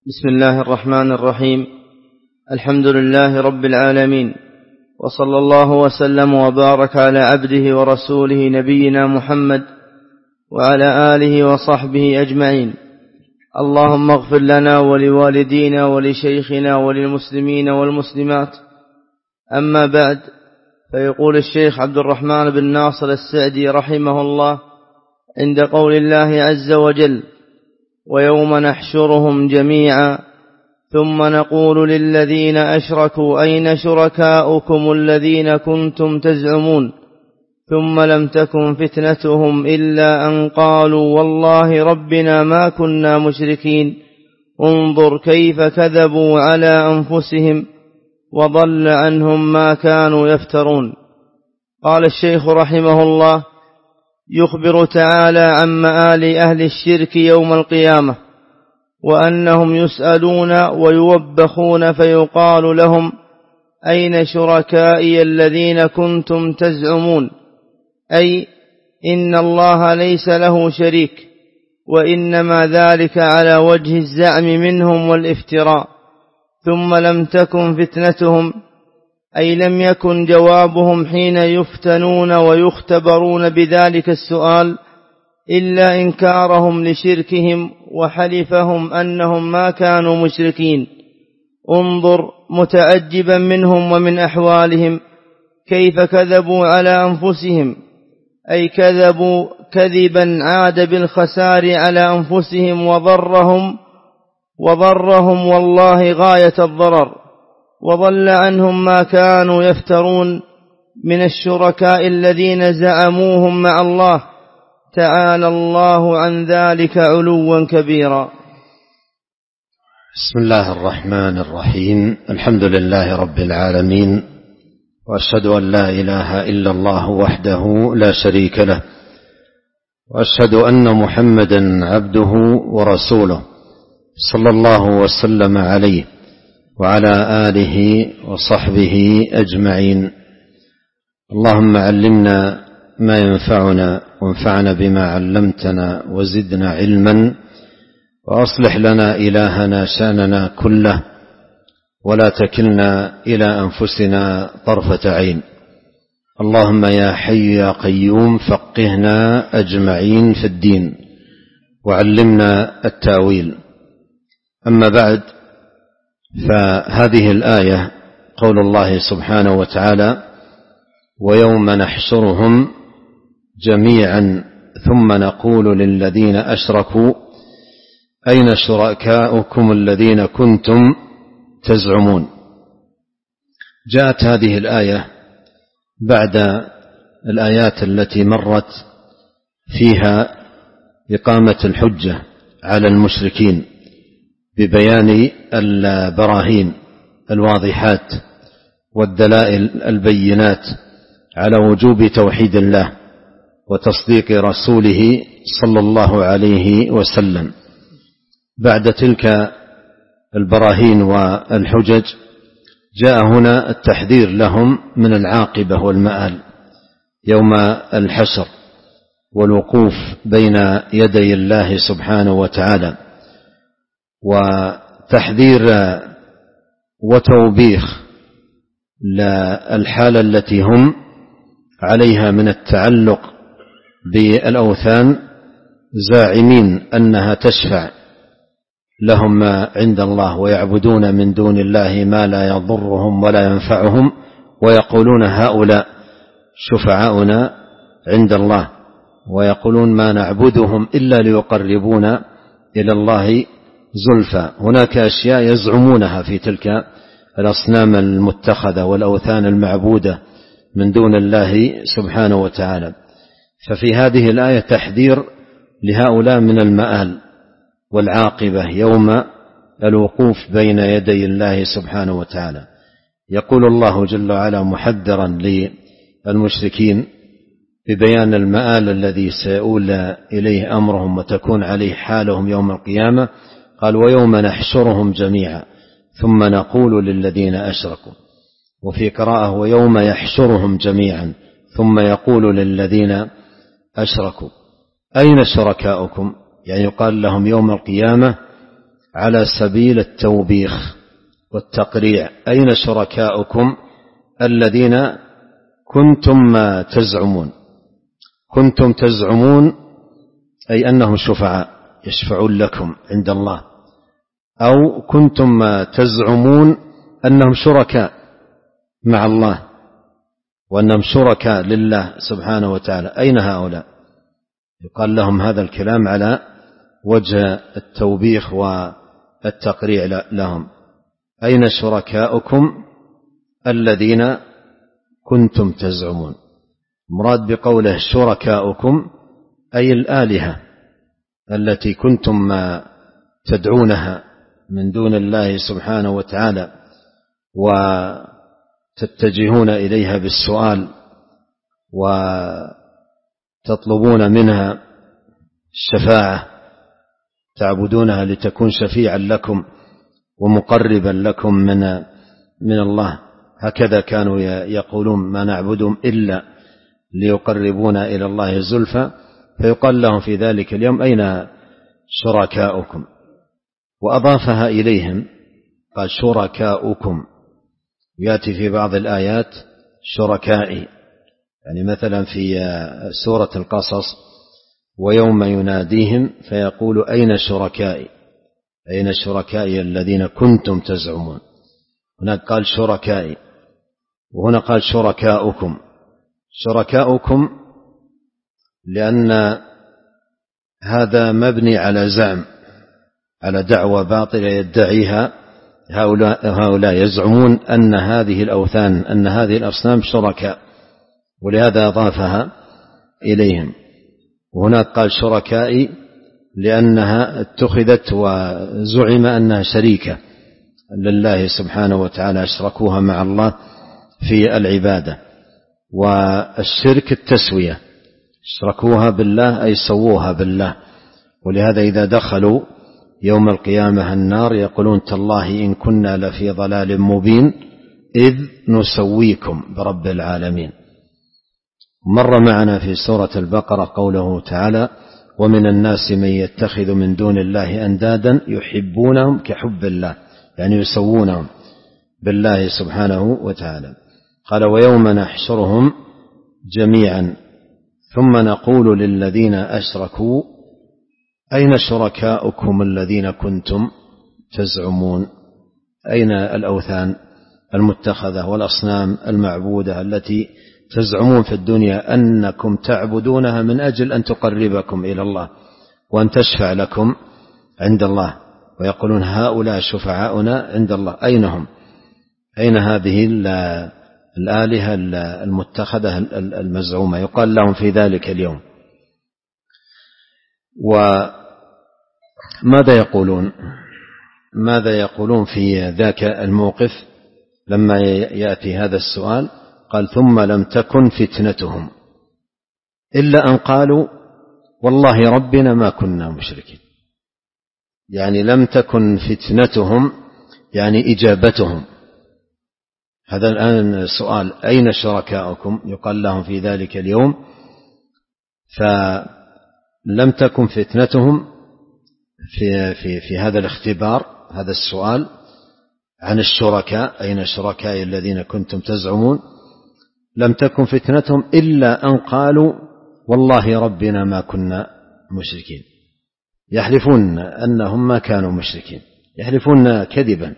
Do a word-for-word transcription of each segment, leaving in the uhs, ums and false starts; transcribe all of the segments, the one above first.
بسم الله الرحمن الرحيم. الحمد لله رب العالمين، وصلى الله وسلم وبارك على عبده ورسوله نبينا محمد وعلى آله وصحبه أجمعين. اللهم اغفر لنا ولوالدينا ولشيخنا وللمسلمين والمسلمات. أما بعد، فيقول الشيخ عبد الرحمن بن ناصر السعدي رحمه الله عند قول الله عز وجل: ويوم نحشرهم جميعا ثم نقول للذين أشركوا أين شركاؤكم الذين كنتم تزعمون ثم لم تكن فتنتهم إلا أن قالوا والله ربنا ما كنا مشركين انظر كيف كذبوا على أنفسهم وضل عنهم ما كانوا يفترون. قال الشيخ رحمه الله: يخبر تعالى عن مآل أهل الشرك يوم القيامة، وأنهم يسألون ويوبخون فيقال لهم: أين شركائي الذين كنتم تزعمون؟ أي إن الله ليس له شريك، وإنما ذلك على وجه الزعم منهم والافتراء. ثم لم تكن فتنتهم، أي لم يكن جوابهم حين يفتنون ويختبرون بذلك السؤال إلا إنكارهم لشركهم وحلفهم أنهم ما كانوا مشركين. انظر متعجبا منهم ومن أحوالهم كيف كذبوا على أنفسهم، أي كذبوا كذبا عاد بالخسار على أنفسهم وضرهم وضرهم والله غاية الضرر، وضل عنهم ما كانوا يفترون من الشركاء الذين زعموهم مع الله، تعالى الله عن ذلك علوا كبيرا. بسم الله الرحمن الرحيم. الحمد لله رب العالمين، وأشهد أن لا إله إلا الله وحده لا شريك له، وأشهد أن محمدا عبده ورسوله صلى الله وسلم عليه وعلى آله وصحبه أجمعين. اللهم علمنا ما ينفعنا وانفعنا بما علمتنا وزدنا علما، وأصلح لنا إلهنا شأننا كله، ولا تكلنا إلى أنفسنا طرفة عين. اللهم يا حي يا قيوم فقهنا أجمعين في الدين، وعلمنا التأويل. أما بعد، فهذه الآية قول الله سبحانه وتعالى: ويوم نحشرهم جميعا ثم نقول للذين أشركوا أين شركاؤكم الذين كنتم تزعمون. جاءت هذه الآية بعد الآيات التي مرت فيها إقامة الحجة على المشركين ببيان البراهين الواضحات والدلائل البينات على وجوب توحيد الله وتصديق رسوله صلى الله عليه وسلم. بعد تلك البراهين والحجج جاء هنا التحذير لهم من العاقبة والمآل يوم الحشر والوقوف بين يدي الله سبحانه وتعالى، وتحذير وتوبيخ للحالة التي هم عليها من التعلق بالأوثان، زاعمين أنها تشفع لهم عند الله، ويعبدون من دون الله ما لا يضرهم ولا ينفعهم، ويقولون هؤلاء شفعاؤنا عند الله، ويقولون ما نعبدهم إلا ليقربونا إلى الله زلفى. هناك أشياء يزعمونها في تلك الأصنام المتخذة والأوثان المعبودة من دون الله سبحانه وتعالى. ففي هذه الآية تحذير لهؤلاء من المآل والعاقبة يوم الوقوف بين يدي الله سبحانه وتعالى. يقول الله جل وعلا محذرا للمشركين ببيان المآل الذي سيؤول إليه أمرهم وتكون عليه حالهم يوم القيامة. قال: ويوم نحشرهم جميعا ثم نقول للذين أشركوا، وفي قراءة ويوم يحشرهم جميعا ثم يقول للذين أشركوا أين شركاؤكم، يعني يقال لهم يوم القيامة على سبيل التوبيخ والتقريع: أين شركاؤكم الذين كنتم تزعمون؟ كنتم تزعمون أي أنهم شفعاء يشفعون لكم عند الله، أو كنتم تزعمون أنهم شركاء مع الله وأنهم شركاء لله سبحانه وتعالى. أين هؤلاء؟ يقال لهم هذا الكلام على وجه التوبيخ والتقريع لهم: أين شركاؤكم الذين كنتم تزعمون. مراد بقوله شركاؤكم أي الآلهة التي كنتم تدعونها من دون الله سبحانه وتعالى وتتجهون إليها بالسؤال وتطلبون منها الشفاعة، تعبدونها لتكون شفيعا لكم ومقربا لكم من من الله. هكذا كانوا يقولون: ما نعبدهم إلا ليقربونا إلى الله زلفى. فيقال لهم في ذلك اليوم: أين شركاؤكم؟ وأضافها إليهم، قال: شركاؤكم. يأتي في بعض الآيات شركائي، يعني مثلا في سورة القصص: ويوم يناديهم فيقول أين شركائي، أين شركائي الذين كنتم تزعمون. هناك قال شركائي، وهنا قال شركاؤكم. شركاؤكم لأن هذا مبني على زعم، على دعوة باطلة يدعيها هؤلاء, هؤلاء يزعمون أن هذه الأوثان أن هذه الأصنام شركاء، ولهذا أضافها إليهم. وهناك قال شركائي لأنها اتخذت وزعم أنها شريكة لله سبحانه وتعالى، أشركوها مع الله في العبادة. والشرك التسوية، اشركوها بالله أي سووها بالله. ولهذا إذا دخلوا يوم القيامة النار يقولون: تالله إن كنا لفي ضلال مبين إذ نسويكم برب العالمين. مر معنا في سورة البقرة قوله تعالى: ومن الناس من يتخذ من دون الله أندادا يحبونهم كحب الله، يعني يسوونهم بالله سبحانه وتعالى. قال: ويوم نحشرهم جميعا ثم نقول للذين أشركوا أين شركاؤكم الذين كنتم تزعمون. أين الأوثان المتخذة والأصنام المعبودة التي تزعمون في الدنيا أنكم تعبدونها من أجل أن تقربكم إلى الله وأن تشفع لكم عند الله، ويقولون هؤلاء شفعاؤنا عند الله. أين هم؟ أين هذه الآلهة المتخذة المزعومة؟ يقال لهم في ذلك اليوم. وماذا يقولون؟ ماذا يقولون في ذاك الموقف لما يأتي هذا السؤال؟ قال: ثم لم تكن فتنتهم إلا أن قالوا والله ربنا ما كنا مشركين. يعني لم تكن فتنتهم يعني إجابتهم. هذا الآن سؤال: أين شركاؤكم؟ يقال لهم في ذلك اليوم. فلم تكن فتنتهم في, في, في هذا الاختبار، هذا السؤال عن الشركاء: أين شركائي الذين كنتم تزعمون؟ لم تكن فتنتهم إلا أن قالوا والله ربنا ما كنا مشركين. يحلفون أنهم ما كانوا مشركين، يحلفون كذبا،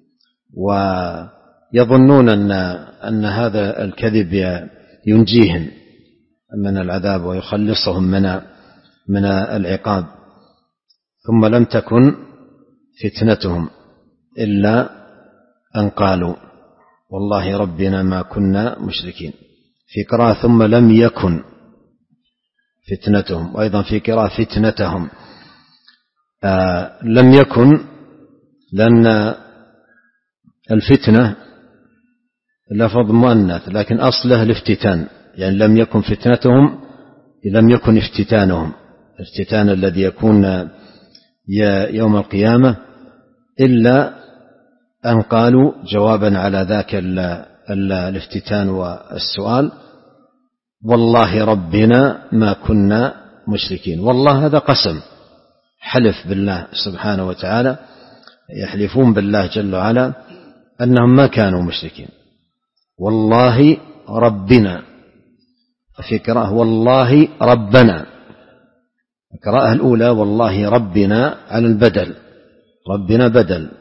ويظنون أن, أن هذا الكذب ينجيهم من العذاب ويخلصهم من, من العقاب. ثم لم تكن فتنتهم إلا أن قالوا والله ربنا ما كنا مشركين. في قراءة ثم لم يكن فتنتهم، وأيضا في قراءة فتنتهم. آه لم يكن لأن الفتنة لفظ مؤنث لكن أصله الافتتان، يعني لم يكن فتنتهم لم يكن افتتانهم، الافتتان الذي يكون يوم القيامة، إلا أن قالوا جوابا على ذاك الافتتان والسؤال: والله ربنا ما كنا مشركين. والله هذا قسم، حلف بالله سبحانه وتعالى يحلفون بالله جل وعلا أنهم ما كانوا مشركين. والله ربنا، في قراءة والله ربنا، القراءة الأولى والله ربنا على البدل، ربنا بدل،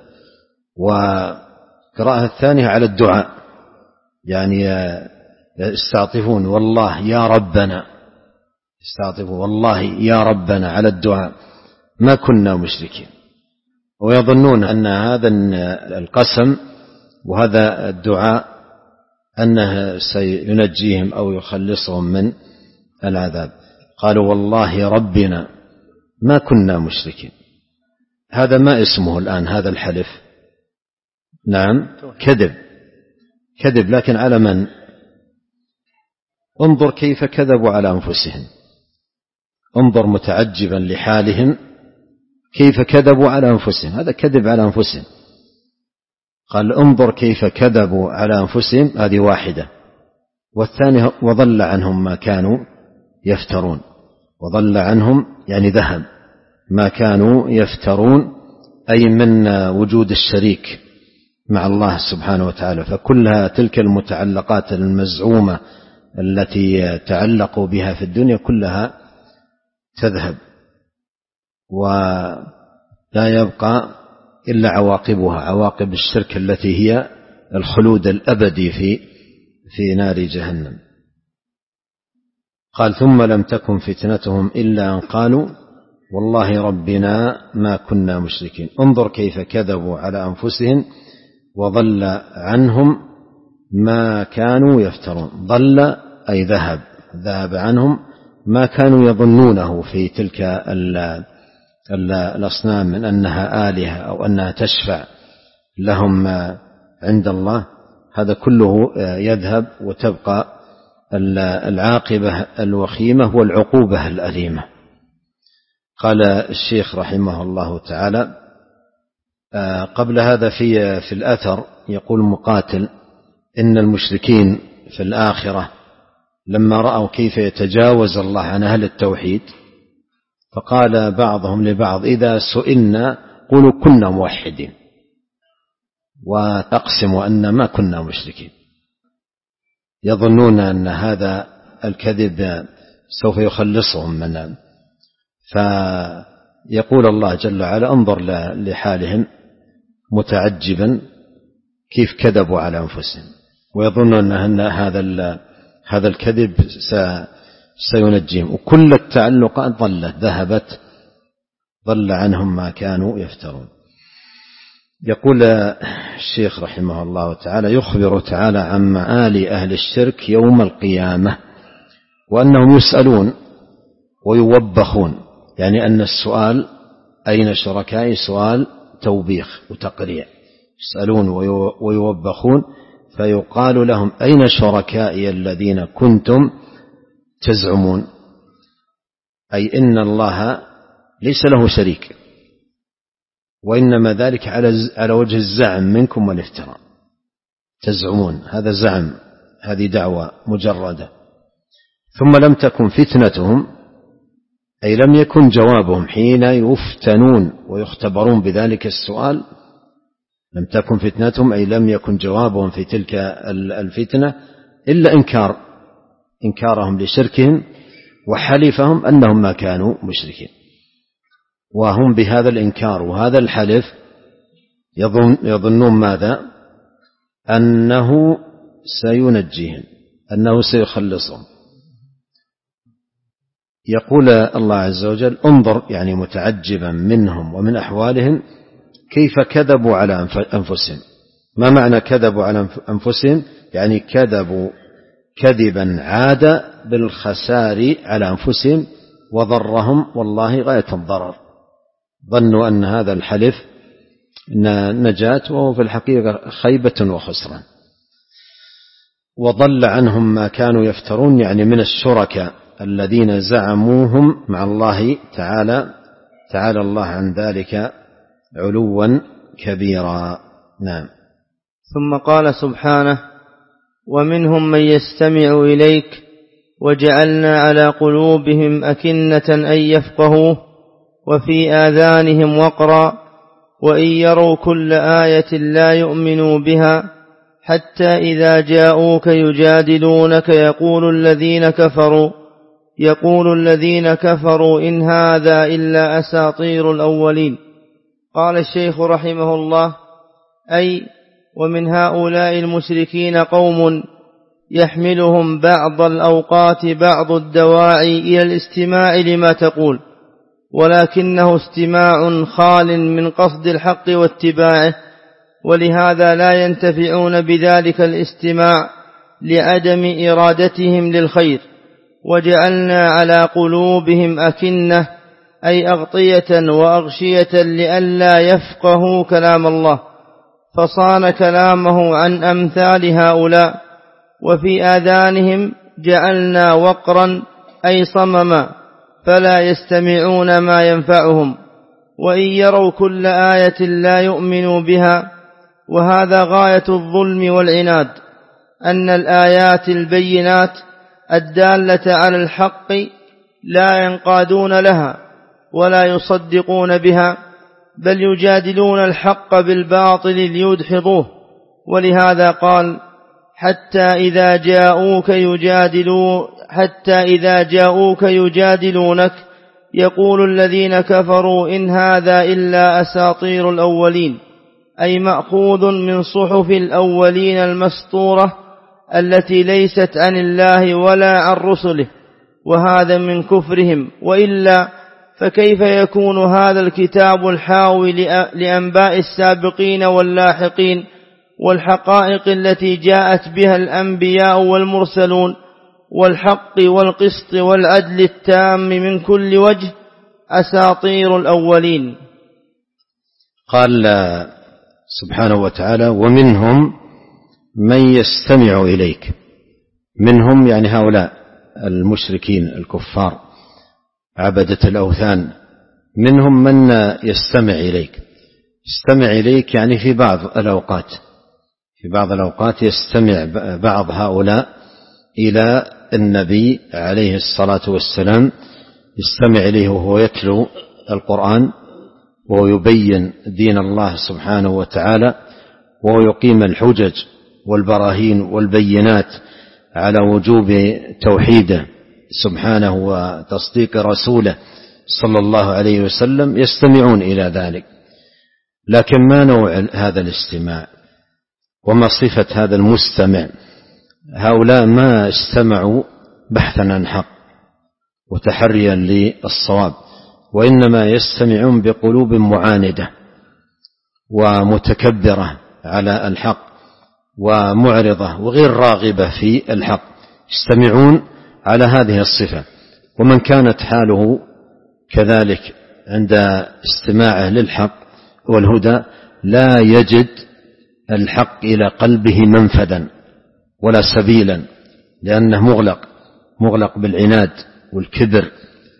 وقراءة الثانية على الدعاء، يعني يستعطفون والله يا ربنا، يستعطفون والله يا ربنا على الدعاء ما كنا مشركين، ويظنون أن هذا القسم وهذا الدعاء أنه سينجيهم أو يخلصهم من العذاب. قالوا والله ربنا ما كنا مشركين. هذا ما اسمه الآن هذا الحلف؟ نعم كذب، كذب، لكن على من؟ انظر كيف كذبوا على أنفسهم، انظر متعجبا لحالهم كيف كذبوا على أنفسهم، هذا كذب على أنفسهم. قال انظر كيف كذبوا على أنفسهم، هذه واحدة. والثانية وضل عنهم ما كانوا يفترون، وضل عنهم يعني ذهب ما كانوا يفترون، أي من وجود الشريك مع الله سبحانه وتعالى. فكلها تلك المتعلقات المزعومة التي تعلقوا بها في الدنيا كلها تذهب، ولا يبقى إلا عواقبها، عواقب الشرك التي هي الخلود الأبدي في في نار جهنم. قال ثم لم تكن فتنتهم إلا أن قالوا والله ربنا ما كنا مشركين. انظر كيف كذبوا على أنفسهم وضل عنهم ما كانوا يفترون. ضل أي ذهب، ذهب عنهم ما كانوا يظنونه في تلك الأصنام من أنها آلهة أو أنها تشفع لهم عند الله، هذا كله يذهب وتبقى العاقبة الوخيمة والعقوبة الأليمة. قال الشيخ رحمه الله تعالى قبل هذا في في الأثر يقول مقاتل إن المشركين في الآخرة لما رأوا كيف يتجاوز الله عن أهل التوحيد فقال بعضهم لبعض إذا سئلنا قولوا كنا موحدين وتقسموا أن ما كنا مشركين. يظنون أن هذا الكذب سوف يخلصهم منه. فيقول الله جل وعلا انظر لحالهم متعجبا كيف كذبوا على أنفسهم، ويظنون أن هذا هذا الكذب سينجيهم، وكل التعلقات ضلت ذهبت، ضل عنهم ما كانوا يفترون. يقول الشيخ رحمه الله تعالى يخبر تعالى عن مآل أهل الشرك يوم القيامة وأنهم يسألون ويوبخون، يعني أن السؤال أين شركائي سؤال توبيخ وتقريع، يسألون ويوبخون فيقال لهم أين شركائي الذين كنتم تزعمون، أي إن الله ليس له شريك، وإنما ذلك على وجه الزعم منكم والافتراء. تزعمون هذا زعم، هذه دعوة مجردة. ثم لم تكن فتنتهم أي لم يكن جوابهم حين يفتنون ويختبرون بذلك السؤال، لم تكن فتنتهم أي لم يكن جوابهم في تلك الفتنة إلا إنكار إنكارهم لشركهم وحلفهم أنهم ما كانوا مشركين. وهم بهذا الإنكار وهذا الحلف يظن يظنون ماذا؟ أنه سينجيهم، أنه سيخلصهم. يقول الله عز وجل انظر يعني متعجبا منهم ومن أحوالهم كيف كذبوا على أنفسهم. ما معنى كذبوا على أنفسهم؟ يعني كذبوا كذبا عاد بالخسار على أنفسهم وضرهم والله غاية الضرر، ظنوا أن هذا الحلف نجاة وهو في الحقيقة خيبة وخسران. وضل عنهم ما كانوا يفترون يعني من الشركاء الذين زعموهم مع الله تعالى، تعالى الله عن ذلك علوا كبيرا. نعم. ثم قال سبحانه ومنهم من يستمع إليك وجعلنا على قلوبهم أكنة أن يفقهوه وفي آذانهم وقرا وإن يروا كل آية لا يؤمنوا بها حتى إذا جاءوك يجادلونك يقول الذين كفروا يقول الذين كفروا إن هذا إلا أساطير الأولين. قال الشيخ رحمه الله: أي ومن هؤلاء المشركين قوم يحملهم بعض الأوقات بعض الدواعي إلى الاستماع لما تقول، ولكنه استماع خال من قصد الحق واتباعه، ولهذا لا ينتفعون بذلك الاستماع لعدم إرادتهم للخير. وجعلنا على قلوبهم أكنة أي أغطية وأغشية لئلا يفقهوا كلام الله، فصان كلامه عن أمثال هؤلاء. وفي آذانهم جعلنا وقرا أي صمما فلا يستمعون ما ينفعهم، وإن يروا كل آية لا يؤمنوا بها. وهذا غاية الظلم والعناد، أن الآيات البينات الدالة على الحق لا ينقادون لها ولا يصدقون بها، بل يجادلون الحق بالباطل ليدحضوه. ولهذا قال: حتى إذا جاءوك يجادلوا حتى إذا جاءوك يجادلونك يقول الذين كفروا إن هذا إلا أساطير الأولين، أي مأخوذ من صحف الأولين المسطورة التي ليست عن الله ولا عن رسله، وهذا من كفرهم. وإلا فكيف يكون هذا الكتاب الحاوي لأنباء السابقين واللاحقين والحقائق التي جاءت بها الأنبياء والمرسلون والحق والقسط والعدل التام من كل وجه أساطير الأولين؟ قال سبحانه وتعالى: ومنهم من يستمع إليك. منهم يعني هؤلاء المشركين الكفار عبدة الأوثان، منهم من يستمع إليك. يستمع إليك يعني في بعض الأوقات في بعض الأوقات يستمع بعض هؤلاء إلى النبي عليه الصلاة والسلام، يستمع إليه وهو يتلو القرآن وهو يبين دين الله سبحانه وتعالى، وهو يقيم الحجج والبراهين والبينات على وجوب توحيده سبحانه وتصديق رسوله صلى الله عليه وسلم. يستمعون إلى ذلك، لكن ما نوع هذا الاستماع وما صفة هذا المستمع؟ هؤلاء ما استمعوا بحثا عن حق وتحريا للصواب، وإنما يستمعون بقلوب معاندة ومتكبرة على الحق ومعرضة وغير راغبة في الحق، يستمعون على هذه الصفة. ومن كانت حاله كذلك عند استماعه للحق والهدى لا يجد الحق إلى قلبه منفذا ولا سبيلا، لأنه مغلق مغلق بالعناد والكبر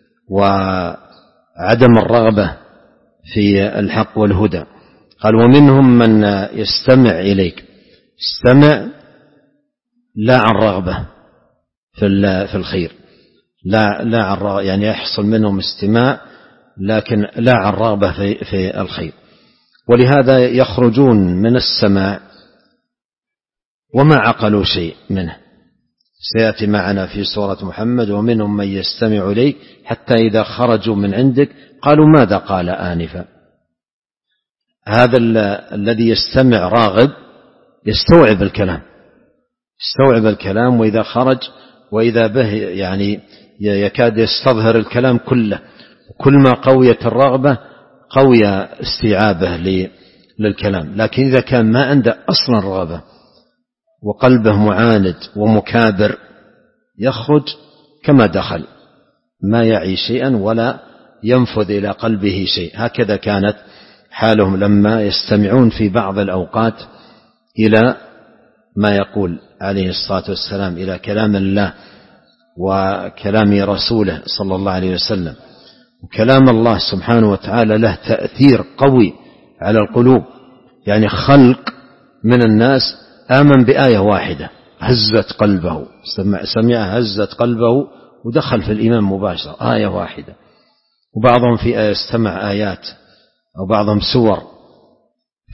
وعدم الرغبة في الحق والهدى. قال: ومنهم من يستمع إليك. استمع لا عن رغبة في الخير، لا لا عن رغبة، يعني يحصل منهم استماع لكن لا عن رغبة في, في الخير. ولهذا يخرجون من السماع وما عقلوا شيء منه. سيأتي معنا في سورة محمد: ومنهم من يستمع إليك حتى إذا خرجوا من عندك قالوا ماذا قال آنفا. هذا الذي يستمع راغب يستوعب الكلام يستوعب الكلام وإذا خرج وإذا به يعني يكاد يستظهر الكلام كله، وكل ما قويت الرغبة قوي استيعابه للكلام. لكن إذا كان ما عنده أصلا رغبة وقلبه معاند ومكابر يخرج كما دخل، ما يعي شيئا ولا ينفذ إلى قلبه شيء. هكذا كانت حالهم لما يستمعون في بعض الأوقات إلى ما يقول عليه الصلاة والسلام، إلى كلام الله وكلام رسوله صلى الله عليه وسلم. وكلام الله سبحانه وتعالى له تأثير قوي على القلوب، يعني خلق من الناس آمن بآية واحدة هزت قلبه، سمعها هزت قلبه ودخل في الإيمان مباشرة، آية واحدة. وبعضهم في آية استمع آيات أو بعضهم سور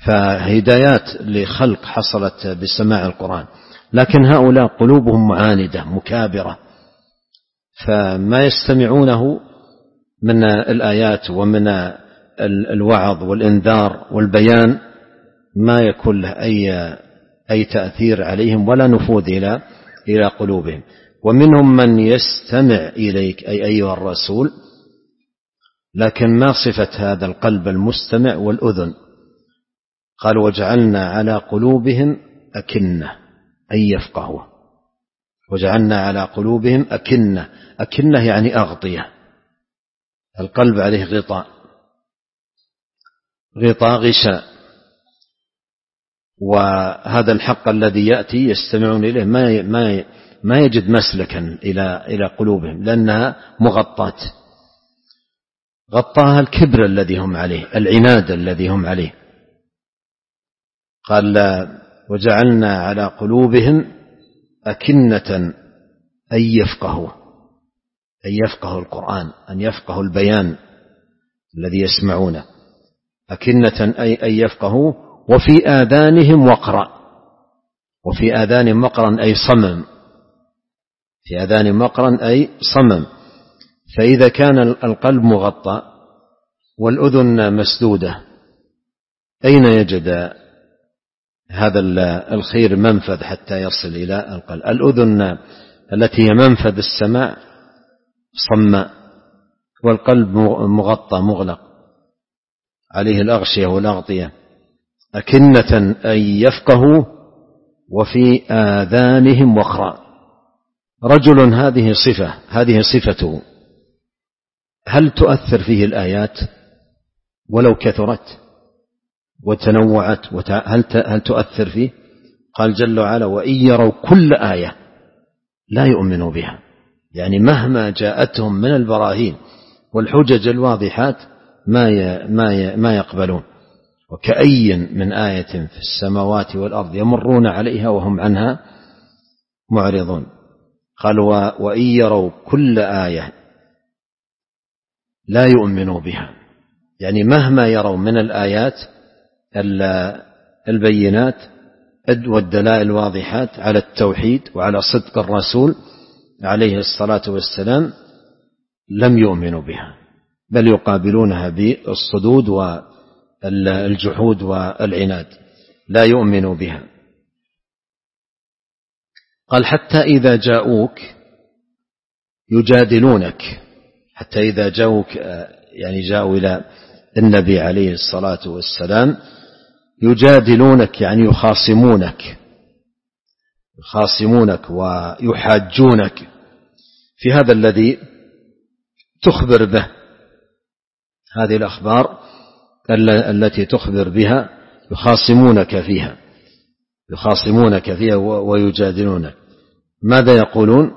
فهدايات لخلق حصلت بسماع القرآن، لكن هؤلاء قلوبهم معاندة مكابرة، فما يستمعونه من الآيات ومن الوعظ والإنذار والبيان ما يكون له أي أي تأثير عليهم ولا نفوذ إلى إلى قلوبهم. ومنهم من يستمع إليك أي أيها الرسول، لكن ما صفة هذا القلب المستمع والأذن؟ قال وجعلنا على قلوبهم أكنة أن يفقهوا، وجعلنا على قلوبهم أكنة، أكنة يعني أغطية، القلب عليه غطاء، غطاء غشاء، وهذا الحق الذي يأتي يستمعون إليه ما ما ما يجد مسلكا إلى إلى قلوبهم لأنها مغطاة، غطاها الكبر الذي هم عليه، العناد الذي هم عليه. قال وجعلنا على قلوبهم أكنة أن يفقهوا، أن يفقهوا القرآن، أن يفقهوا البيان الذي يسمعونه، أكنة أن يفقهوا، وفي آذانهم وقرا، وفي آذانهم وقرا أي صمم، في آذانهم وقرا أي صمم. فإذا كان القلب مغطى والأذن مسدودة أين يجد هذا الخير منفذ حتى يصل إلى القلب؟ الأذن التي هي منفذ السماع صماء، والقلب مغطى مغلق عليه الأغشية والأغطية. أكنة أن يفقهوا وفي آذانهم وقرا. رجل هذه صفة، هذه صفته، هل تؤثر فيه الآيات ولو كثرت وتنوعت؟ هل تؤثر فيه؟ قال جل وعلا وإن يروا كل آية لا يؤمنوا بها، يعني مهما جاءتهم من البراهين والحجج الواضحات ما ما يقبلون. وكأي من آية في السماوات والأرض يمرون عليها وهم عنها معرضون. قال وإن يروا كل آية لا يؤمنوا بها، يعني مهما يروا من الآيات البينات والدلائل الواضحات على التوحيد وعلى صدق الرسول عليه الصلاة والسلام لم يؤمنوا بها، بل يقابلونها بالصدود والجحود والعناد، لا يؤمنوا بها. قال حتى إذا جاءوك يجادلونك، حتى إذا جاءوك يعني جاءوا إلى النبي عليه الصلاة والسلام يجادلونك يعني يخاصمونك، يخاصمونك ويحاجونك في هذا الذي تخبر به، هذه الأخبار التي تخبر بها يخاصمونك فيها، يخاصمونك فيها ويجادلونك. ماذا يقولون؟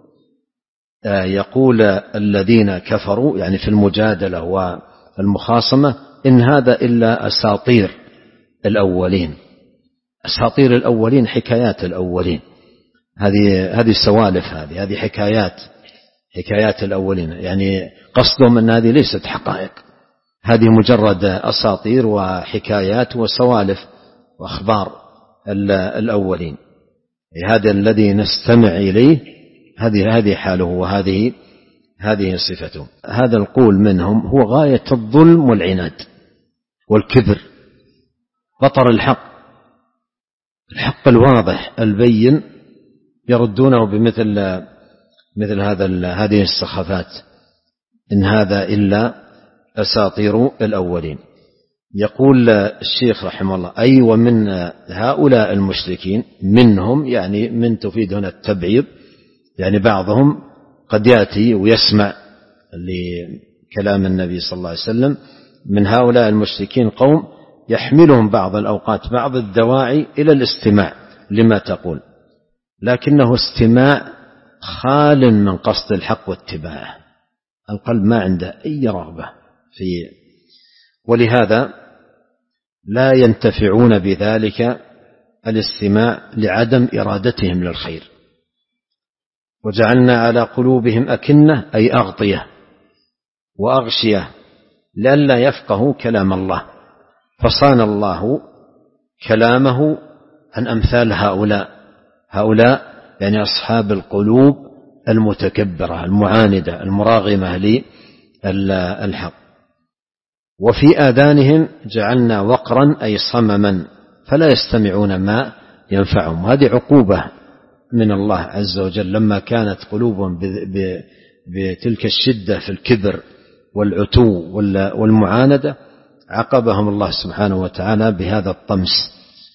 آه يقول الذين كفروا يعني في المجادلة والمخاصمة إن هذا إلا أساطير الأولين. أساطير الأولين حكايات الأولين، هذه هذه سوالف، هذه هذه حكايات، حكايات الأولين، يعني قصدهم أن هذه ليست حقائق، هذه مجرد أساطير وحكايات وسوالف وأخبار الأولين. هذا الذي نستمع إليه هذه هذه حاله وهذه هذه صفته. هذا القول منهم هو غاية الظلم والعناد والكبر، بطر الحق، الحق الواضح البين يردونه بمثل مثل هذا هذه السخافات، إن هذا إلا أساطير الأولين. يقول الشيخ رحمه الله أي ومن هؤلاء المشركين، منهم يعني من تفيد هنا التبعيض، يعني بعضهم قد يأتي ويسمع لكلام النبي صلى الله عليه وسلم. من هؤلاء المشركين قوم يحملهم بعض الأوقات بعض الدواعي إلى الاستماع لما تقول، لكنه استماع خال من قصد الحق واتباعه، القلب ما عنده أي رغبة في، ولهذا لا ينتفعون بذلك الاستماع لعدم إرادتهم للخير. وجعلنا على قلوبهم أكنة أي أغطية وأغشية لئلا يفقهوا كلام الله، فصان الله كلامه عن أمثال هؤلاء هؤلاء يعني أصحاب القلوب المتكبرة المعاندة المراغمة للحق. وفي آذانهم جعلنا وقرا أي صمما فلا يستمعون ما ينفعهم. هذه عقوبة من الله عز وجل لما كانت قلوبهم بتلك الشدة في الكبر والعتو والمعاندة، عاقبهم الله سبحانه وتعالى بهذا الطمس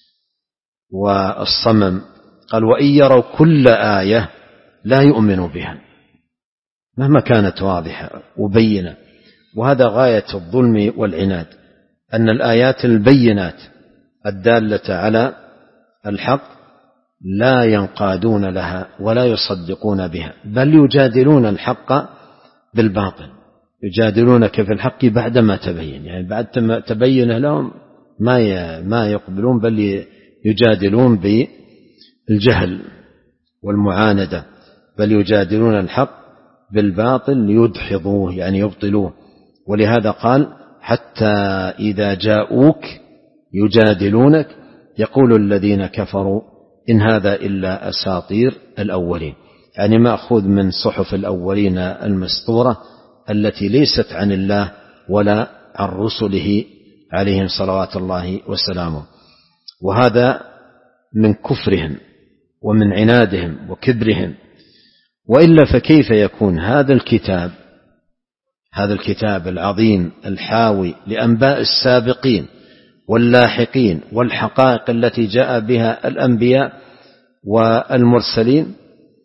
والصمم. قال وإن يروا كل آية لا يؤمنوا بها مهما كانت واضحة وبينة. وهذا غاية الظلم والعناد، أن الآيات البينات الدالة على الحق لا ينقادون لها ولا يصدقون بها، بل يجادلون الحق بالباطل، يجادلونك في الحق بعدما تبين، يعني بعد تبين لهم ما ما يقبلون، بل يجادلون بالجهل والمعاندة، بل يجادلون الحق بالباطل ليدحضوه يعني يبطلوه. ولهذا قال حتى إذا جاءوك يجادلونك يقول الذين كفروا إن هذا إلا أساطير الأولين، يعني مأخوذ من صحف الأولين المسطورة التي ليست عن الله ولا عن رسله عليهم صلوات الله وسلامه. وهذا من كفرهم ومن عنادهم وكبرهم. وإلا فكيف يكون هذا الكتاب هذا الكتاب العظيم الحاوي لأنباء السابقين واللاحقين والحقائق التي جاء بها الأنبياء والمرسلين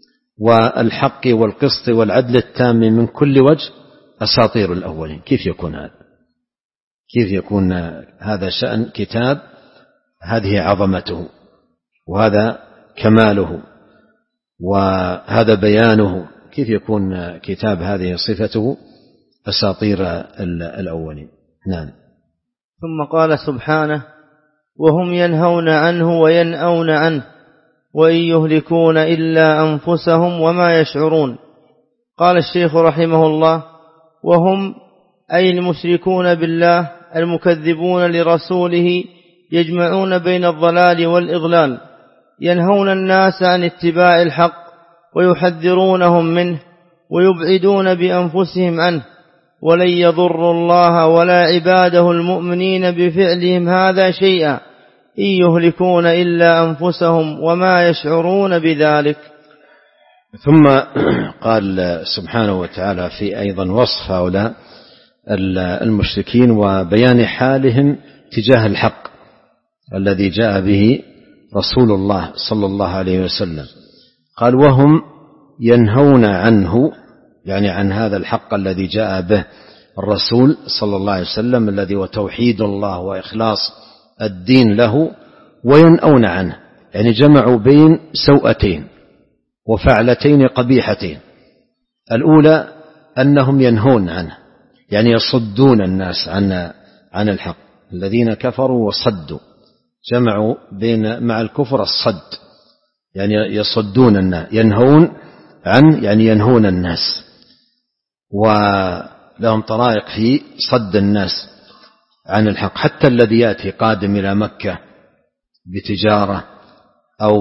والحق والقسط والعدل التام من كل وجه أساطير الأولين؟ كيف يكون هذا؟ كيف يكون هذا شأن كتاب هذه عظمته وهذا كماله وهذا بيانه؟ كيف يكون كتاب هذه صفته أساطير الأولين؟ نعم. ثم قال سبحانه وهم ينهون عنه وينأون عنه وإن يهلكون إلا أنفسهم وما يشعرون. قال الشيخ رحمه الله وهم أي المشركون بالله المكذبون لرسوله يجمعون بين الضلال والإضلال، ينهون الناس عن اتباع الحق ويحذرونهم منه ويبعدون بأنفسهم عنه، ولن يضروا الله ولا عباده المؤمنين بفعلهم هذا شيئا إن يهلكون إلا أنفسهم وما يشعرون بذلك. ثم قال سبحانه وتعالى في أيضا وصف هؤلاء المشركين وبيان حالهم تجاه الحق الذي جاء به رسول الله صلى الله عليه وسلم. قال وهم ينهون عنه، يعني عن هذا الحق الذي جاء به الرسول صلى الله عليه وسلم الذي هو توحيد الله وإخلاص الدين له، وينأون عنه، يعني جمعوا بين سوءتين وفعلتين قبيحتين. الأولى أنهم ينهون عنه، يعني يصدون الناس عن عن الحق. الذين كفروا وصدوا، جمعوا بين مع الكفر الصد، يعني يصدون الناس. ينهون عن يعني ينهون الناس، ولهم طرائق في صد الناس عن الحق. حتى الذي يأتي قادم إلى مكة بتجارة أو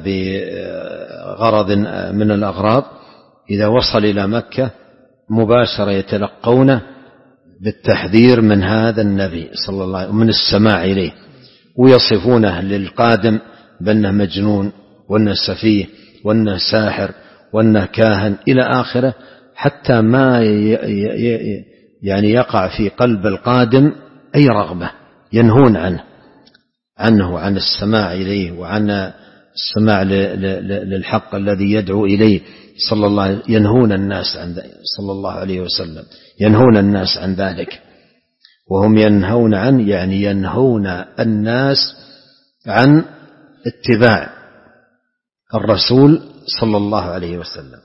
بغرض من الأغراض، إذا وصل إلى مكة مباشرة يتلقونه بالتحذير من هذا النبي صلى الله عليه وسلم، من السماع إليه، ويصفونه للقادم بأنه مجنون وأنه سفيه وأنه ساحر وأنه كاهن إلى آخره، حتى ما يعني يقع في قلب القادم أي رغبة. ينهون عنه عنه عن السماع إليه وعن السماع للحق الذي يدعو إليه صلى الله عليه وسلم. ينهون الناس عن صلى الله عليه وسلم ينهون الناس عن ذلك. وهم ينهون عن يعني ينهون الناس عن اتباع الرسول صلى الله عليه وسلم.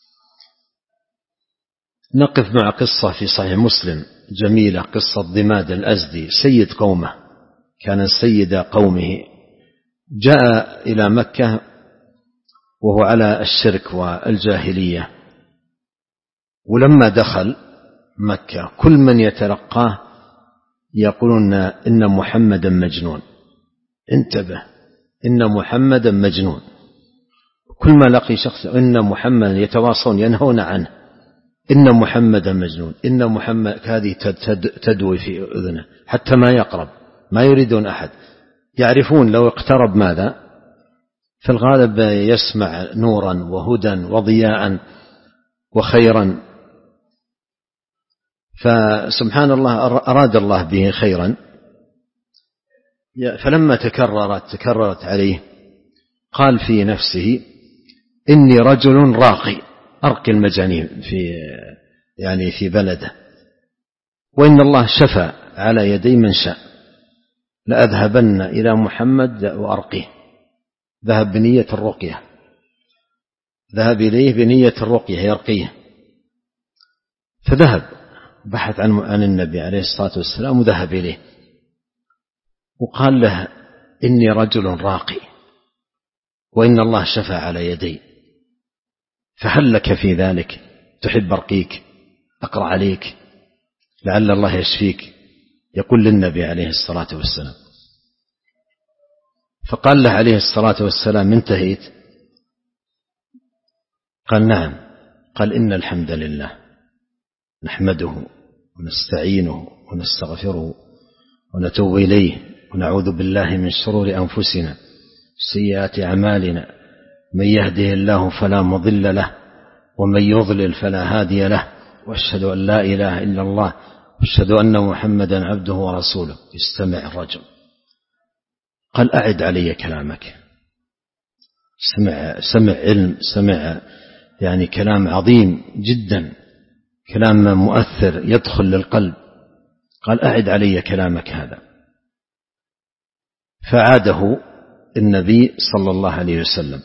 نقف مع قصة في صحيح مسلم جميلة، قصة ضماد الأزدي سيد قومه، كان سيد قومه، جاء إلى مكة وهو على الشرك والجاهلية، ولما دخل مكة كل من يتلقاه يقولون إن محمدا مجنون، انتبه، إن محمدا مجنون. كل ما لقي شخص إن محمدا يتواصون ينهون عنه، إن محمدا مجنون، إن محمد، هذه تدوي في أذنه حتى ما يقرب، ما يريدون أحد. يعرفون لو اقترب ماذا؟ في الغالب يسمع نورا وهدى وضياء وخيرا. فسبحان الله أراد الله به خيرا، فلما تكررت تكررت عليه قال في نفسه إني رجل راقي، أرقي المجانين في يعني في بلده، وإن الله شفى على يدي من شاء، لأذهبن إلى محمد وأرقيه. ذهب بنية الرقية، ذهب إليه بنية الرقية يرقيه. فذهب بحث عن عن النبي عليه الصلاة والسلام وذهب إليه وقال له إني رجل راقي وإن الله شفى على يدي، فهل لك في ذلك؟ تحب أرقيك، أقرأ عليك، لعل الله يشفيك. يقول للنبي عليه الصلاة والسلام. فقال له عليه الصلاة والسلام انتهيت؟ قال نعم. قال إن الحمد لله نحمده ونستعينه ونستغفره ونتوب إليه ونعوذ بالله من شرور أنفسنا سيئات أعمالنا، من يهده الله فلا مضل له ومن يضلل فلا هادي له، وأشهد أن لا إله إلا الله وأشهد أن محمدا عبده ورسوله. استمع الرجل، قال أعد علي كلامك. سمع سمع علم، سمع يعني كلام عظيم جدا، كلام مؤثر يدخل للقلب. قال أعد علي كلامك هذا. فعاده النبي صلى الله عليه وسلم.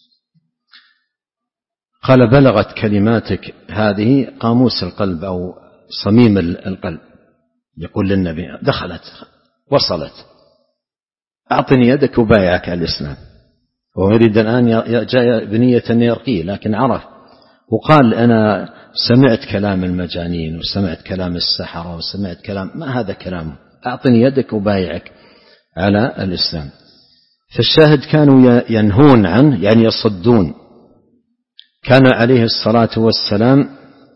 قال بلغت كلماتك هذه قاموس القلب أو صميم القلب. يقول للنبي دخلت وصلت، أعطني يدك وبايعك على الإسلام. ويريد الآن جاء بنية أن يرقيه، لكن عرف وقال أنا سمعت كلام المجانين وسمعت كلام السحرة وسمعت كلام، ما هذا كلامه، أعطني يدك وبايعك على الإسلام. فالشاهد كانوا ينهون عنه يعني يصدون. كان عليه الصلاة والسلام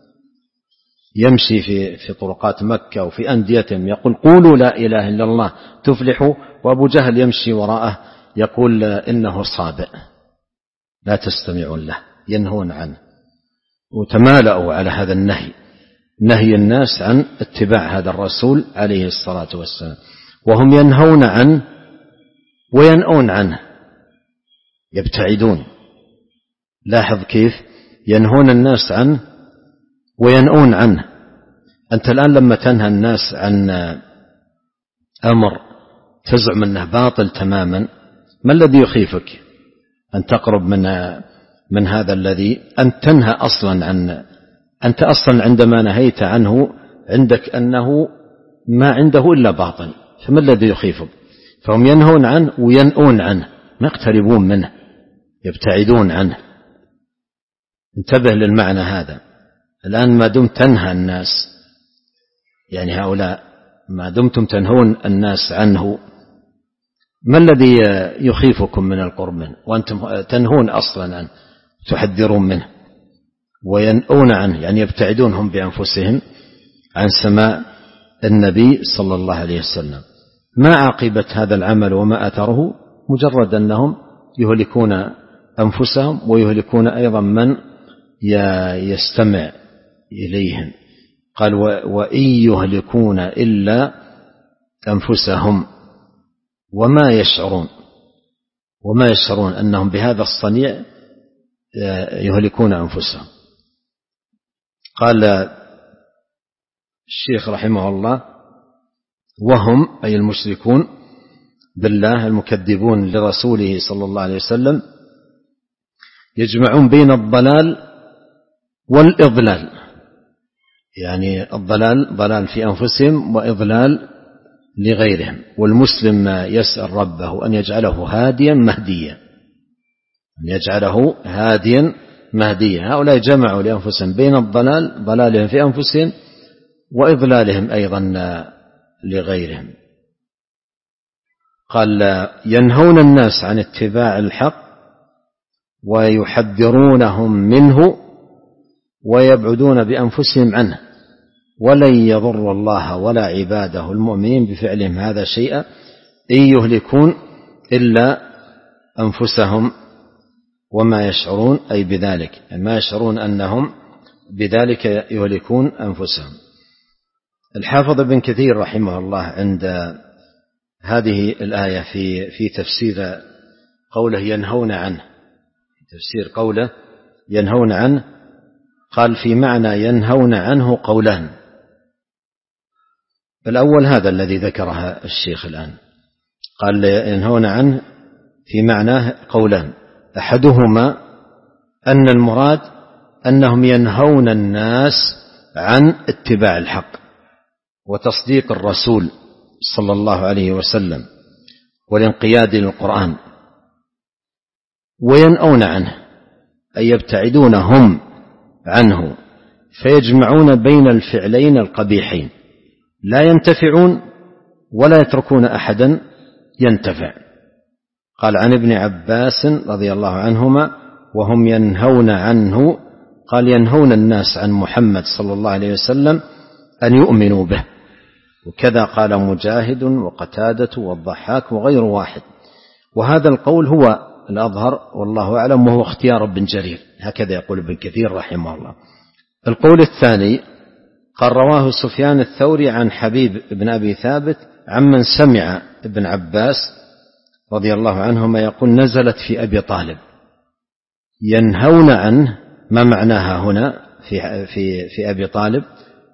يمشي في في طرقات مكة وفي أنديتهم يقول قولوا لا إله إلا الله تفلحوا، وأبو جهل يمشي وراءه يقول إنه صابئ لا تستمعون له، ينهون عنه. وتمالأوا على هذا النهي، نهي الناس عن اتباع هذا الرسول عليه الصلاة والسلام، وهم ينهون عنه وينأون عنه، يبتعدون. لاحظ كيف ينهون الناس عنه وينأون عنه. أنت الآن لما تنهى الناس عن أمر تزعم أنه باطل تماما، ما الذي يخيفك؟ أن تقرب من من هذا الذي أن تنهى أصلا عن أنت أصلا عندما نهيت عنه عندك أنه ما عنده إلا باطل، فما الذي يخيفك؟ فهم ينهون عنه وينأون عنه، ما يقتربون منه، يبتعدون عنه. انتبه للمعنى هذا. الآن ما دمت تنهى الناس، يعني هؤلاء ما دمتم تنهون الناس عنه، ما الذي يخيفكم من القرب منه وأنتم تنهون أصلا عنه تحذرون منه وينأون عنه، يعني يبتعدونهم بأنفسهم عن سماع النبي صلى الله عليه وسلم. ما عاقبة هذا العمل وما أثره؟ مجرد أنهم يهلكون أنفسهم ويهلكون أيضا من يستمع إليهم. قال وإن يهلكون إلا أنفسهم وما يشعرون وما يشعرون أنهم بهذا الصنيع يهلكون أنفسهم. قال الشيخ رحمه الله وهم أي المشركون بالله المكذبون لرسوله صلى الله عليه وسلم يجمعون بين الضلال والإضلال، يعني الضلال ضلال في أنفسهم وإضلال لغيرهم. والمسلم يسأل ربه أن يجعله هاديا مهديا، أن يجعله هاديا مهديا. هؤلاء جمعوا لأنفسهم بين الضلال ضلالهم في أنفسهم وإضلالهم أيضا لغيرهم. قال ينهون الناس عن اتباع الحق ويحذرونهم منه ويبعدون بأنفسهم عنه ولن يضر الله ولا عباده المؤمنين بفعلهم هذا شيئا إن يهلكون إلا أنفسهم وما يشعرون، أي بذلك ما يشعرون أنهم بذلك يهلكون أنفسهم. الحافظ ابن كثير رحمه الله عند هذه الآية في في تفسير قوله ينهون عنه، تفسير قوله ينهون عنه، قال في معنى ينهون عنه قولان. الأول هذا الذي ذكره الشيخ الآن، قال ينهون عنه في معناه قولان، أحدهما أن المراد أنهم ينهون الناس عن اتباع الحق وتصديق الرسول صلى الله عليه وسلم والانقياد للقرآن، وينأون عنه أي يبتعدون هم عنه، فيجمعون بين الفعلين القبيحين، لا ينتفعون ولا يتركون أحدا ينتفع. قال عن ابن عباس رضي الله عنهما وهم ينهون عنه، قال ينهون الناس عن محمد صلى الله عليه وسلم أن يؤمنوا به، وكذا قال مجاهد وقتادة والضحاك وغير واحد، وهذا القول هو الأظهر والله أعلم وهو اختيار ابن جرير، هكذا يقول ابن كثير رحمه الله. القول الثاني قال رواه سفيان الثوري عن حبيب بن أبي ثابت عمن سمع ابن عباس رضي الله عنهما يقول نزلت في أبي طالب، ينهون عنه، ما معناها هنا في, في, في أبي طالب؟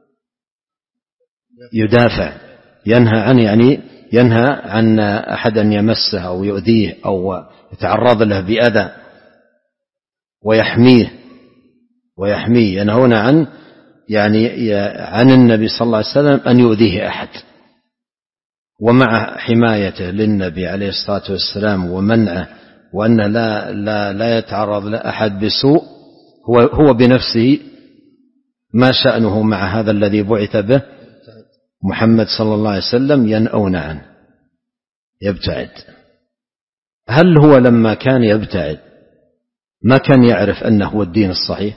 يدافع، ينهى عنه يعني ينهى عن أحد أن يمسه أو يؤذيه أو يتعرض له بأذى ويحميه ويحميه ينهون عنه يعني عن النبي صلى الله عليه وسلم أن يؤذيه أحد، ومع حمايته للنبي عليه الصلاة والسلام ومنعه وأن لا, لا, لا يتعرض لأحد بسوء، هو, هو بنفسه ما شأنه مع هذا الذي بعث به محمد صلى الله عليه وسلم، ينأون عنه يبتعد. هل هو لما كان يبتعد ما كان يعرف أنه هو الدين الصحيح؟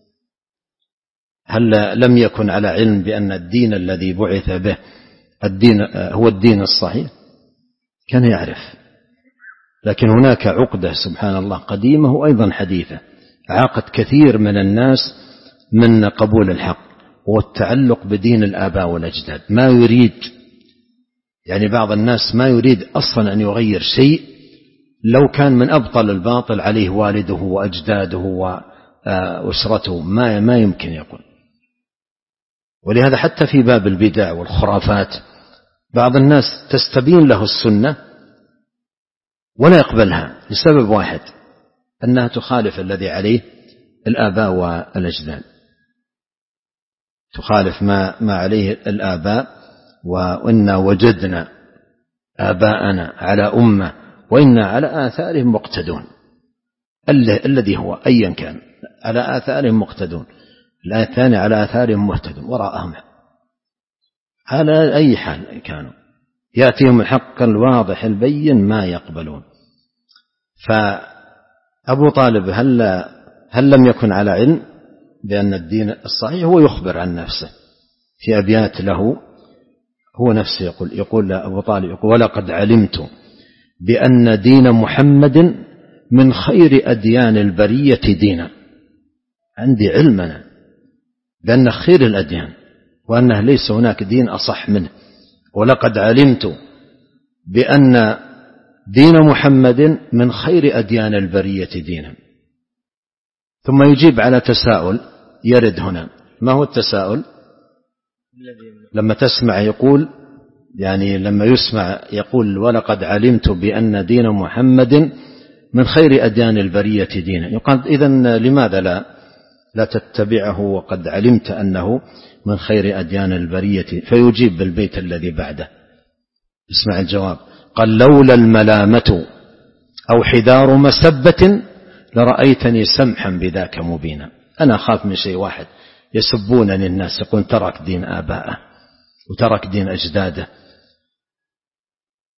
هل لم يكن على علم بأن الدين الذي بعث به الدين هو الدين الصحيح؟ كان يعرف، لكن هناك عقدة سبحان الله قديمة وأيضا حديثة عاقت كثير من الناس من قبول الحق والتعلق بدين الآباء والأجداد، ما يريد يعني بعض الناس ما يريد أصلا أن يغير شيء لو كان من أبطل الباطل عليه والده وأجداده وأسرته، ما ما يمكن يقول. ولهذا حتى في باب البدع والخرافات بعض الناس تستبين له السنة ولا يقبلها لسبب واحد، أنها تخالف الذي عليه الآباء والأجداد، تخالف ما, ما عليه الآباء، وإنا وجدنا آباءنا على أمة وإنا على آثارهم مقتدون، الذي هو أيا كان على آثارهم مقتدون، الآية الثانية على آثارهم مهتدون وراءهم، على أي حال كانوا يأتيهم الحق الواضح البين ما يقبلون. فأبو طالب هل, هل لم يكن على علم بأن الدين الصحيح؟ هو يخبر عن نفسه في أبيات له، هو نفسه يقول يقول أبو طالب يقول ولقد علمت بأن دين محمد من خير أديان البرية دينا، عندي علمنا بأن خير الأديان وأنه ليس هناك دين أصح منه، ولقد علمت بأن دين محمد من خير أديان البرية دينا. ثم يجيب على تساؤل يرد هنا، ما هو التساؤل؟ لما تسمع يقول يعني لما يسمع يقول ولقد علمت بأن دين محمد من خير أديان البرية دينا، يقال إذن لماذا لا لا تتبعه وقد علمت أنه من خير أديان البرية؟ فيجيب بالبيت الذي بعده، اسمع الجواب، قال لولا الملامة أو حذار مسبة لرأيتني سمحا بذاك مبينا. أنا أخاف من شيء واحد، يسبونني الناس يقول ترك دين آبائه وترك دين أجداده،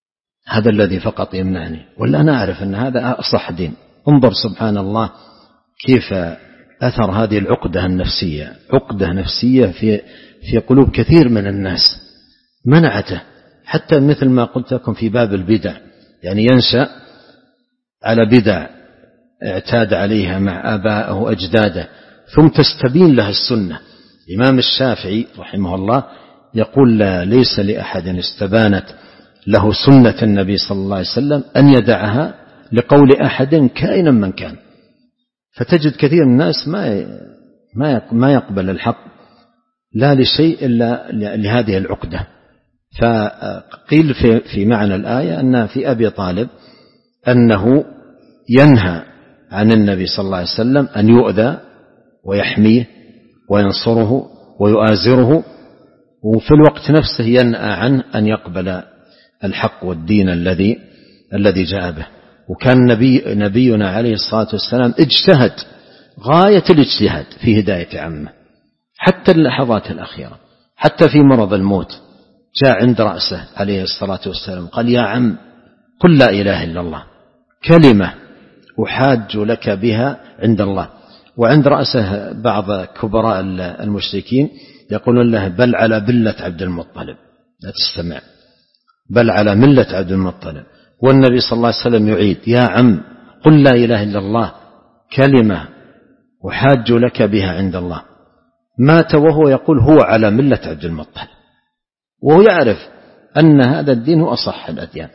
هذا الذي فقط يمنعني، ولا أنا أعرف أن هذا أصح دين. انظر سبحان الله كيف أثر هذه العقدة النفسية، عقدة نفسية في في قلوب كثير من الناس منعته، حتى مثل ما قلت لكم في باب البدع، يعني ينشأ على بدع اعتاد عليها مع آبائه وأجداده، ثم تستبين له السنة. الإمام الشافعي رحمه الله يقول لا ليس لأحد استبانت له سنة النبي صلى الله عليه وسلم أن يدعها لقول أحد كائنا من كان. فتجد كثير من الناس ما ما يقبل الحق لا لشيء إلا لهذه العقدة. فقيل في في معنى الآية أن في أبي طالب أنه ينهى عن النبي صلى الله عليه وسلم أن يؤذى ويحميه وينصره ويؤازره، وفي الوقت نفسه ينأى عنه أن يقبل الحق والدين الذي الذي جاء به. وكان نبي نبينا عليه الصلاة والسلام اجتهد غاية الاجتهاد في هداية عمه حتى اللحظات الأخيرة، حتى في مرض الموت جاء عند رأسه عليه الصلاة والسلام قال يا عم قل لا إله إلا الله كلمة أحاج لك بها عند الله. وعند رأسه بعض كبراء المشركين يقولون له بل على ملة عبد المطلب، لا تستمع، بل على ملة عبد المطلب. والنبي صلى الله عليه وسلم يعيد يا عم قل لا إله إلا الله كلمة أحاج لك بها عند الله. مات وهو يقول هو على ملة عبد المطلب، وهو يعرف أن هذا الدين هو أصح الأديان.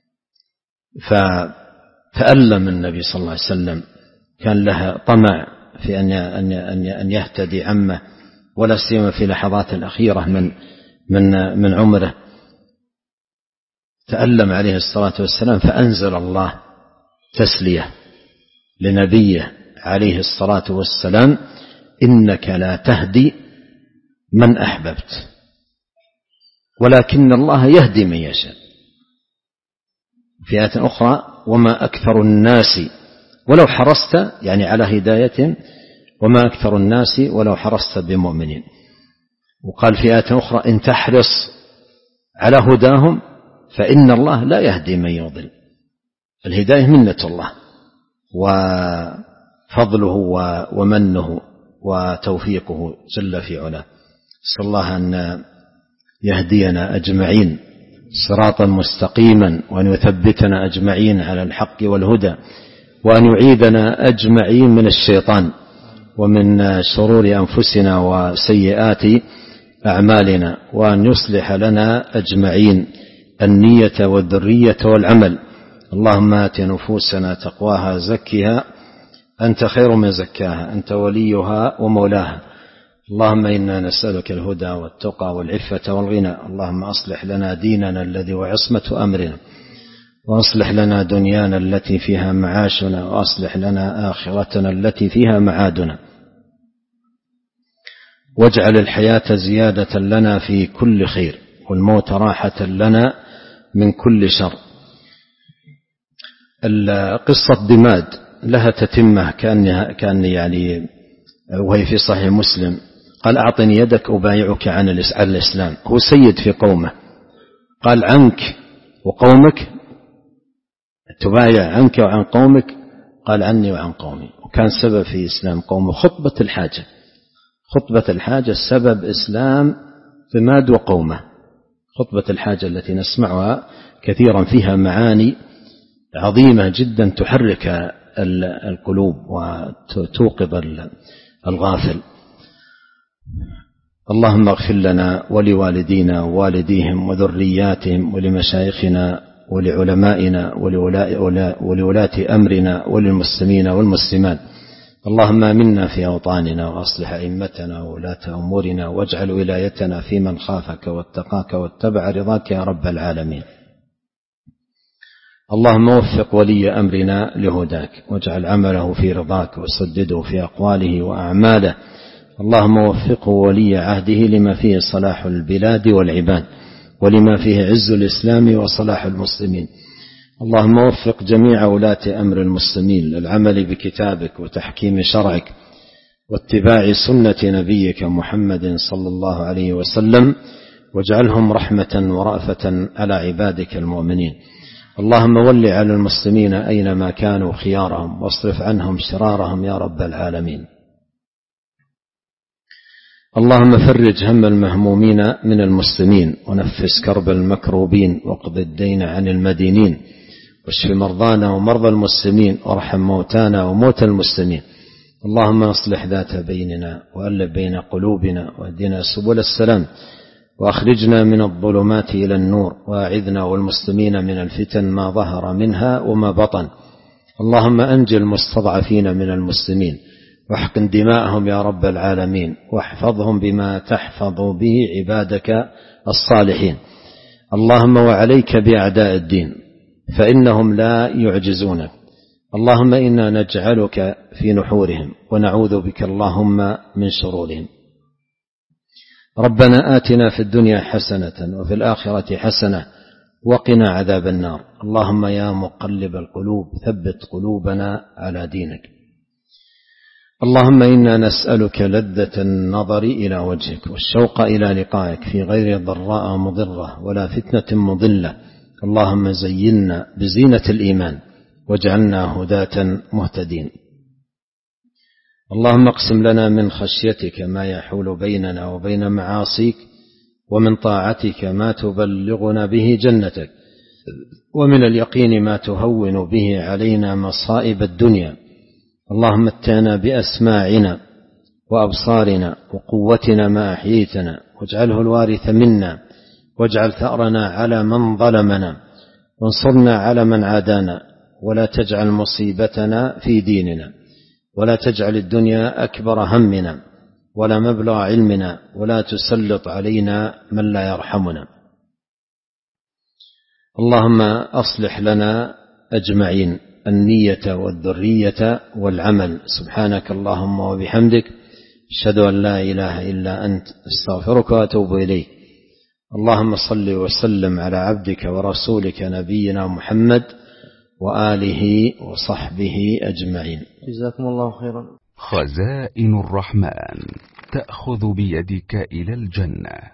فتألم النبي صلى الله عليه وسلم، كان له طمع في أن أن يهتدي عمه، ولا سيما في لحظات الأخيرة من من من عمره. تألم عليه الصلاة والسلام، فأنزل الله تسلية لنبيه عليه الصلاة والسلام إنك لا تهدي من أحببت ولكن الله يهدي من يشاء. في آية أخرى وما أكثر الناس ولو حرصت، يعني على هداية، وما أكثر الناس ولو حرصت بمؤمنين. وقال في آية أخرى إن تحرص على هداهم فإن الله لا يهدي من يضل. الهداية منة الله وفضله ومنه وتوفيقه جل في علاه. نسأل الله أن يهدينا أجمعين صراطا مستقيما، وأن يثبتنا أجمعين على الحق والهدى، وأن يعيذنا أجمعين من الشيطان ومن شرور أنفسنا وسيئات أعمالنا، وأن يصلح لنا أجمعين النية والذرية والعمل. اللهم آت نفوسنا تقواها زكها أنت خير من زكاها أنت وليها ومولاها. اللهم إنا نسألك الهدى والتقى والعفة والغنى. اللهم أصلح لنا ديننا الذي هو عصمة أمرنا، وأصلح لنا دنيانا التي فيها معاشنا، وأصلح لنا آخرتنا التي فيها معادنا، واجعل الحياة زيادة لنا في كل خير، والموت راحة لنا من كل شر. قصة ضماد لها تتمة كأن كان يعني وهي في صحيح مسلم. قال أعطني يدك أبايعك عن الإسلام. هو سيد في قومه، قال عنك وقومك تبايع، عنك وعن قومك، قال عني وعن قومي. وكان سبب في إسلام قومه خطبة الحاجة. خطبة الحاجة سبب إسلام ضماد وقومه. خطبة الحاجة التي نسمعها كثيرا فيها معاني عظيمة جدا تحرك القلوب وتوقظ الغافل. اللهم اغفر لنا ولوالدينا ووالديهم وذرياتهم ولمشايخنا ولعلمائنا ولولاة أمرنا وللمسلمين والمسلمات. اللهم آمنا في أوطاننا وأصلح أئمتنا وولاة أمورنا، واجعل ولايتنا في من خافك واتقاك واتبع رضاك يا رب العالمين. اللهم وفق ولي أمرنا لهداك، واجعل عمله في رضاك، وسدده في أقواله وأعماله. اللهم وفقه ولي عهده لما فيه صلاح البلاد والعباد، ولما فيه عز الإسلام وصلاح المسلمين. اللهم وفق جميع ولاة أمر المسلمين للعمل بكتابك وتحكيم شرعك واتباع سنة نبيك محمد صلى الله عليه وسلم، واجعلهم رحمة ورأفة على عبادك المؤمنين. اللهم ول على المسلمين أينما كانوا خيارهم واصرف عنهم شرارهم يا رب العالمين. اللهم فرج هم المهمومين من المسلمين ونفس كرب المكروبين واقض الدين عن المدينين واشف مرضانا ومرضى المسلمين وارحم موتانا وموتى المسلمين. اللهم اصلح ذات بيننا وألف بين قلوبنا واهدنا سبل السلام وأخرجنا من الظلمات إلى النور وأعذنا والمسلمين من الفتن ما ظهر منها وما بطن. اللهم أنجِ المستضعفين من المسلمين واحقن دماءهم يا رب العالمين واحفظهم بما تحفظ به عبادك الصالحين. اللهم وعليك بأعداء الدين فإنهم لا يعجزونك. اللهم إنا نجعلك في نحورهم ونعوذ بك اللهم من شرورهم. ربنا آتنا في الدنيا حسنة وفي الآخرة حسنة وقنا عذاب النار. اللهم يا مقلب القلوب ثبت قلوبنا على دينك. اللهم إنا نسألك لذة النظر إلى وجهك والشوق إلى لقائك في غير ضراء مضرة ولا فتنة مضلة. اللهم زينا بزينة الإيمان واجعلنا هداة مهتدين. اللهم اقسم لنا من خشيتك ما يحول بيننا وبين معاصيك ومن طاعتك ما تبلغنا به جنتك ومن اليقين ما تهون به علينا مصائب الدنيا. اللهم متعنا بأسماعنا وأبصارنا وقوتنا ما أحييتنا واجعله الوارث منا واجعل ثأرنا على من ظلمنا وانصرنا على من عادانا ولا تجعل مصيبتنا في ديننا ولا تجعل الدنيا أكبر همنا ولا مبلغ علمنا ولا تسلط علينا من لا يرحمنا. اللهم أصلح لنا أجمعين النية والذرية والعمل. سبحانك اللهم وبحمدك أشهد أن لا إله إلا أنت أستغفرك وأتوب إليك. اللهم صل وسلم على عبدك ورسولك نبينا محمد وآله وصحبه أجمعين. جزاكم الله خيرا. خزائن الرحمن تأخذ بيدك إلى الجنة.